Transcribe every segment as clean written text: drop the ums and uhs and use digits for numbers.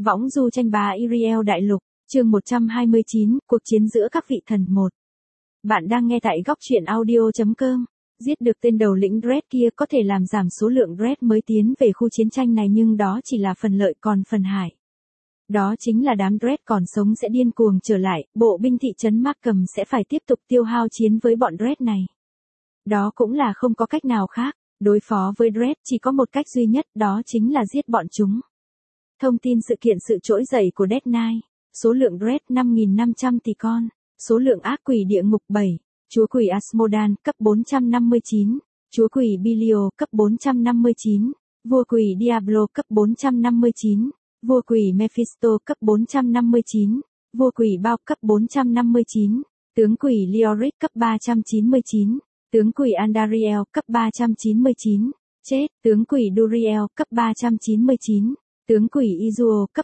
Võng du tranh bá Iriel đại lục, chương 129, cuộc chiến giữa các vị thần 1. Bạn đang nghe tại góc truyện audio.com. Giết được tên đầu lĩnh Dredd kia có thể làm giảm số lượng Dredd mới tiến về khu chiến tranh này, nhưng đó chỉ là phần lợi, còn phần hại đó chính là đám Dredd còn sống sẽ điên cuồng trở lại, bộ binh thị trấn Markham sẽ phải tiếp tục tiêu hao chiến với bọn Dredd này. Đó cũng là không có cách nào khác, đối phó với Dredd chỉ có một cách duy nhất, đó chính là giết bọn chúng. Thông tin sự kiện sự trỗi dậy của Death Knight, số lượng Dredd 5.500 tỷ con, số lượng ác quỷ địa ngục 7, chúa quỷ Asmodan cấp 459, chúa quỷ Belial cấp 459, vua quỷ Diablo cấp 459, vua quỷ Mephisto cấp 459, vua quỷ Bao cấp 459, tướng quỷ Leoric cấp 399, tướng quỷ Andariel cấp 399, chết, tướng quỷ Duriel cấp 399, tướng quỷ Izuo cấp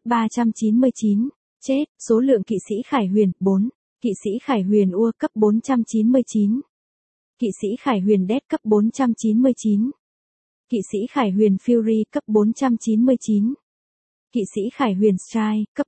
399, chết, số lượng kỵ sĩ Khải Huyền 4, kỵ sĩ Khải Huyền Ua cấp 499, kỵ sĩ Khải Huyền Death cấp 499, kỵ sĩ Khải Huyền Fury cấp 499, kỵ sĩ Khải Huyền Strike cấp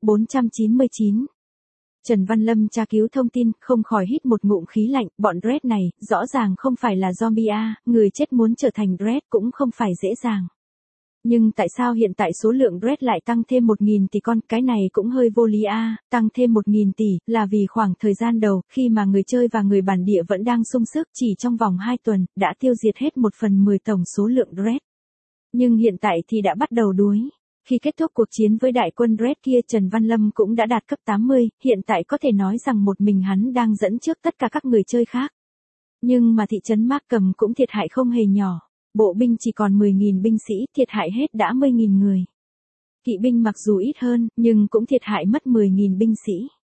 499. Trần Văn Lâm tra cứu thông tin, không khỏi hít một ngụm khí lạnh, bọn Dredd này, rõ ràng không phải là zombie a, người chết muốn trở thành Dredd cũng không phải dễ dàng. Nhưng tại sao hiện tại số lượng Dredd lại tăng thêm 1.000 tỷ con, cái này cũng hơi vô lý a, tăng thêm 1.000 tỷ, là vì khoảng thời gian đầu, khi mà người chơi và người bản địa vẫn đang sung sức, chỉ trong vòng 2 tuần, đã tiêu diệt hết 1/10 tổng số lượng Dredd. Nhưng hiện tại thì đã bắt đầu đuối. Khi kết thúc cuộc chiến với đại quân Dredd kia, Trần Văn Lâm cũng đã đạt cấp 80, hiện tại có thể nói rằng một mình hắn đang dẫn trước tất cả các người chơi khác. Nhưng mà thị trấn Markham cũng thiệt hại không hề nhỏ. Bộ binh chỉ còn 10.000 binh sĩ, thiệt hại hết đã 10.000 người. Kỵ binh mặc dù ít hơn, nhưng cũng thiệt hại mất 10.000 binh sĩ.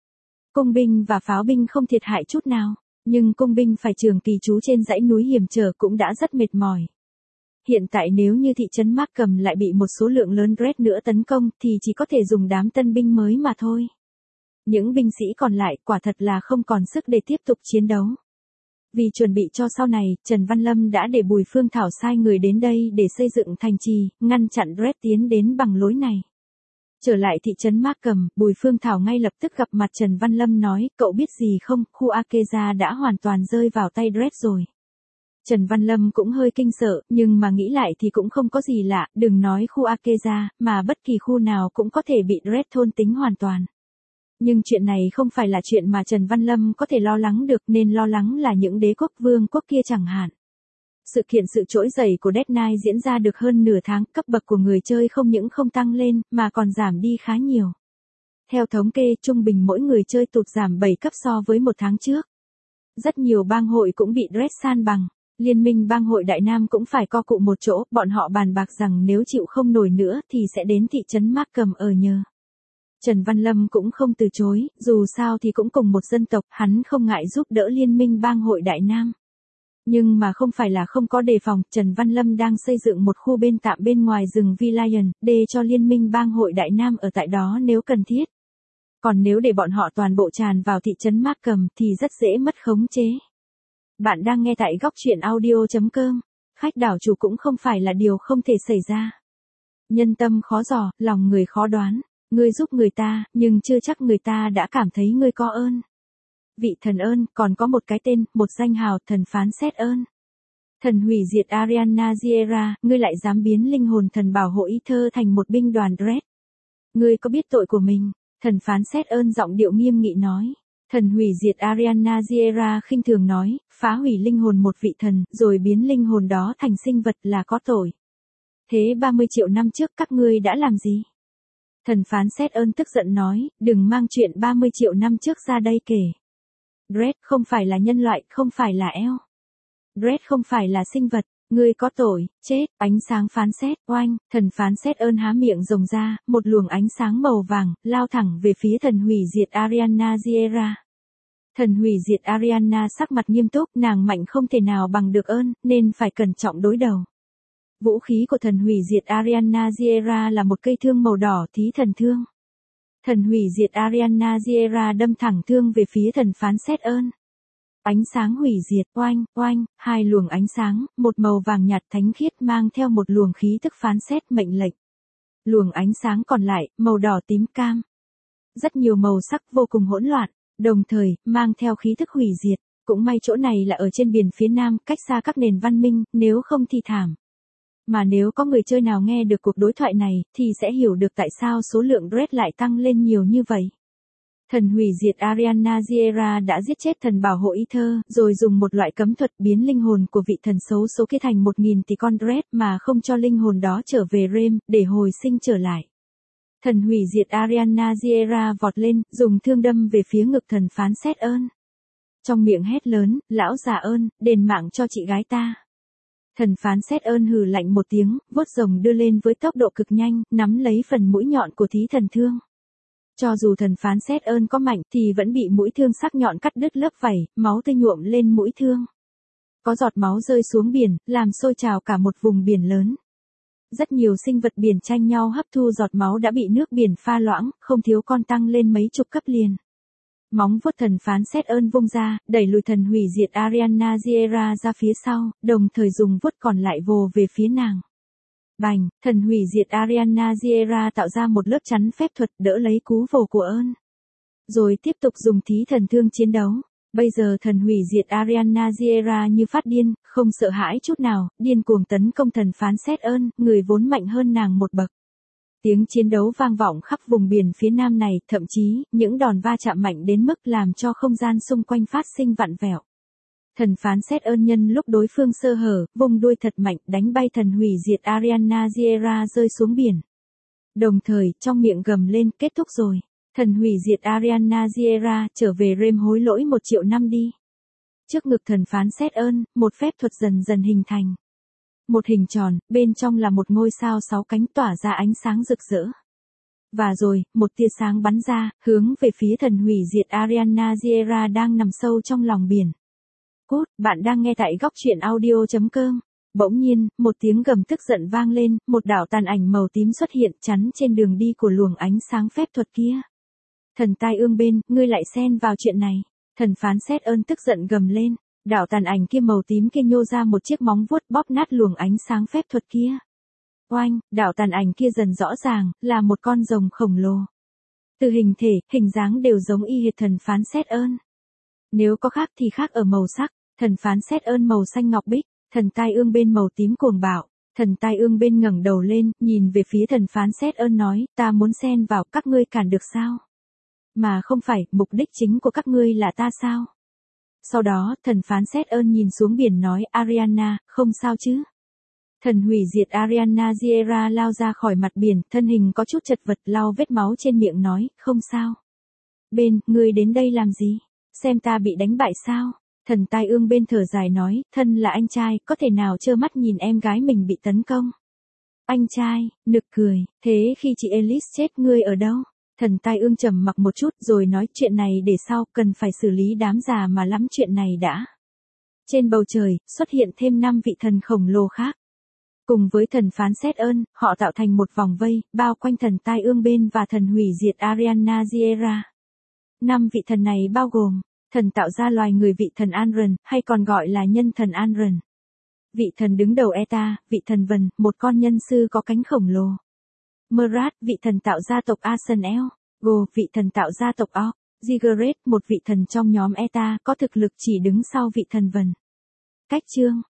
Cung binh và pháo binh không thiệt hại chút nào, nhưng cung binh phải trường kỳ trú trên dãy núi hiểm trở cũng đã rất mệt mỏi. Hiện tại nếu như thị trấn Markham lại bị một số lượng lớn Dredd nữa tấn công thì chỉ có thể dùng đám tân binh mới mà thôi. Những binh sĩ còn lại quả thật là không còn sức để tiếp tục chiến đấu. Vì chuẩn bị cho sau này, Trần Văn Lâm đã để Bùi Phương Thảo sai người đến đây để xây dựng thành trì, ngăn chặn Dredd tiến đến bằng lối này. Trở lại thị trấn Markham, Bùi Phương Thảo ngay lập tức gặp mặt Trần Văn Lâm nói, cậu biết gì không, khu Akeza đã hoàn toàn rơi vào tay Dredd rồi. Trần Văn Lâm cũng hơi kinh sợ, nhưng mà nghĩ lại thì cũng không có gì lạ, đừng nói khu Akeza, mà bất kỳ khu nào cũng có thể bị Dredd thôn tính hoàn toàn. Nhưng chuyện này không phải là chuyện mà Trần Văn Lâm có thể lo lắng được, nên lo lắng là những đế quốc vương quốc kia chẳng hạn. Sự kiện sự trỗi dậy của Death Knight diễn ra được hơn nửa tháng, cấp bậc của người chơi không những không tăng lên, mà còn giảm đi khá nhiều. Theo thống kê, trung bình mỗi người chơi tụt giảm 7 cấp so với một tháng trước. Rất nhiều bang hội cũng bị Dredd san bằng. Liên minh bang hội Đại Nam cũng phải co cụm một chỗ, bọn họ bàn bạc rằng nếu chịu không nổi nữa thì sẽ đến thị trấn Markham ở nhờ. Trần Văn Lâm cũng không từ chối, dù sao thì cũng cùng một dân tộc, hắn không ngại giúp đỡ liên minh bang hội Đại Nam. Nhưng mà không phải là không có đề phòng, Trần Văn Lâm đang xây dựng một khu bên tạm bên ngoài rừng Villian, để cho liên minh bang hội Đại Nam ở tại đó nếu cần thiết. Còn nếu để bọn họ toàn bộ tràn vào thị trấn Markham thì rất dễ mất khống chế. Bạn đang nghe tại góc truyện audio.com. Khách đảo chủ cũng không phải là điều không thể xảy ra. Nhân tâm khó dò, lòng người khó đoán. Ngươi giúp người ta, nhưng chưa chắc người ta đã cảm thấy ngươi có ơn. Vị thần ơn, còn có một cái tên, một danh hào, thần phán xét ơn. Thần hủy diệt Ariana Ziera, ngươi lại dám biến linh hồn thần bảo hộ Ether thành một binh đoàn Dredd. Ngươi có biết tội của mình? Thần phán xét ơn giọng điệu nghiêm nghị nói. Thần hủy diệt Ariana Ziera khinh thường nói, phá hủy linh hồn một vị thần, rồi biến linh hồn đó thành sinh vật là có tội. Thế 30 triệu năm trước các ngươi đã làm gì? Thần phán xét ơn tức giận nói, đừng mang chuyện 30 triệu năm trước ra đây kể. Dredd không phải là nhân loại, không phải là eo. Dredd không phải là sinh vật, ngươi có tội, chết, ánh sáng phán xét, oanh, thần phán xét ơn há miệng rồng ra, một luồng ánh sáng màu vàng, lao thẳng về phía thần hủy diệt Ariana Ziera. Thần hủy diệt Ariana sắc mặt nghiêm túc, nàng mạnh không thể nào bằng được ơn, nên phải cẩn trọng đối đầu. Vũ khí của thần hủy diệt Ariana Ziera là một cây thương màu đỏ thí thần thương. Thần hủy diệt Ariana Ziera đâm thẳng thương về phía thần phán xét ơn. Ánh sáng hủy diệt, oanh, oanh, hai luồng ánh sáng, một màu vàng nhạt thánh khiết mang theo một luồng khí tức phán xét mệnh lệnh. Luồng ánh sáng còn lại, màu đỏ tím cam. Rất nhiều màu sắc vô cùng hỗn loạn, đồng thời, mang theo khí thức hủy diệt. Cũng may chỗ này là ở trên biển phía nam, cách xa các nền văn minh, nếu không thì thảm. Mà nếu có người chơi nào nghe được cuộc đối thoại này, thì sẽ hiểu được tại sao số lượng Dread lại tăng lên nhiều như vậy. Thần hủy diệt Ariana Ziera đã giết chết thần bảo hộ Ether, rồi dùng một loại cấm thuật biến linh hồn của vị thần xấu số kia thành 1000 tỷ con Dread mà không cho linh hồn đó trở về Rem, để hồi sinh trở lại. Thần hủy diệt Ariana Ziera vọt lên, dùng thương đâm về phía ngực thần phán Xét ơn. Trong miệng hét lớn, lão già ơn, đền mạng cho chị gái ta. Thần phán Xét ơn hừ lạnh một tiếng, vuốt rồng đưa lên với tốc độ cực nhanh, nắm lấy phần mũi nhọn của thí thần thương. Cho dù thần phán Xét ơn có mạnh thì vẫn bị mũi thương sắc nhọn cắt đứt lớp vảy, máu tươi nhuộm lên mũi thương. Có giọt máu rơi xuống biển, làm sôi trào cả một vùng biển lớn. Rất nhiều sinh vật biển tranh nhau hấp thu giọt máu đã bị nước biển pha loãng, không thiếu con tăng lên mấy chục cấp liền. Móng vuốt thần phán Xét ơn vung ra, đẩy lùi thần hủy diệt Ariana Ziera ra phía sau, đồng thời dùng vuốt còn lại vồ về phía nàng. Bành, thần hủy diệt Ariana Ziera tạo ra một lớp chắn phép thuật đỡ lấy cú vồ của ơn. Rồi tiếp tục dùng thí thần thương chiến đấu. Bây giờ thần hủy diệt Ariana Ziera như phát điên, không sợ hãi chút nào, điên cuồng tấn công thần phán Xét ơn, người vốn mạnh hơn nàng một bậc. Tiếng chiến đấu vang vọng khắp vùng biển phía nam này, thậm chí, những đòn va chạm mạnh đến mức làm cho không gian xung quanh phát sinh vặn vẹo. Thần phán Xét ơn nhân lúc đối phương sơ hở, vùng đuôi thật mạnh đánh bay thần hủy diệt Ariana Ziera rơi xuống biển. Đồng thời, trong miệng gầm lên, kết thúc rồi. Thần hủy diệt Ariana Ziera trở về Rem hối lỗi 1 triệu năm đi. Trước ngực thần phán Xét ơn, một phép thuật dần dần hình thành. Một hình tròn, bên trong là một ngôi sao 6 cánh tỏa ra ánh sáng rực rỡ. Và rồi, một tia sáng bắn ra, hướng về phía thần hủy diệt Ariana Ziera đang nằm sâu trong lòng biển. Cút, bạn đang nghe tại góc truyện audio.com. Bỗng nhiên, một tiếng gầm tức giận vang lên, một đạo tàn ảnh màu tím xuất hiện chắn trên đường đi của luồng ánh sáng phép thuật kia. Thần tai ương bên, ngươi lại xen vào chuyện này. Thần phán Xét ơn tức giận gầm lên. Đạo tàn ảnh kia màu tím kia nhô ra một chiếc móng vuốt bóp nát luồng ánh sáng phép thuật kia. Oanh, đạo tàn ảnh kia dần rõ ràng, là một con rồng khổng lồ. Từ hình thể, hình dáng đều giống y hệt thần phán Xét ơn. Nếu có khác thì khác ở màu sắc, thần phán Xét ơn màu xanh ngọc bích, thần tai ương bên màu tím cuồng bạo. Thần tai ương bên ngẩng đầu lên, nhìn về phía thần phán Xét ơn nói, ta muốn xen vào, các ngươi cản được sao? Mà không phải, mục đích chính của các ngươi là ta sao? Sau đó, thần phán Xét ơn nhìn xuống biển nói, Ariana, không sao chứ? Thần hủy diệt Ariana Ziera lao ra khỏi mặt biển, thân hình có chút chật vật lau vết máu trên miệng nói, không sao. Bên, ngươi đến đây làm gì? Xem ta bị đánh bại sao? Thần tai ương bên thở dài nói, thân là anh trai, có thể nào trơ mắt nhìn em gái mình bị tấn công? Anh trai, nực cười, thế khi chị Alice chết ngươi ở đâu? Thần tai ương trầm mặc một chút rồi nói chuyện này để sau, cần phải xử lý đám già mà lắm chuyện này đã. Trên bầu trời, xuất hiện thêm 5 vị thần khổng lồ khác. Cùng với thần phán Xét ơn, họ tạo thành một vòng vây, bao quanh thần tai ương bên và thần hủy diệt Ariana Ziera. 5 vị thần này bao gồm, thần tạo ra loài người vị thần Anran, hay còn gọi là nhân thần Anran. Vị thần đứng đầu Eta, vị thần Vần, một con nhân sư có cánh khổng lồ. Merat, vị thần tạo gia tộc Arsenel. Go, vị thần tạo gia tộc O. Ziggurat, một vị thần trong nhóm Eta, có thực lực chỉ đứng sau vị thần Vần. Cách chương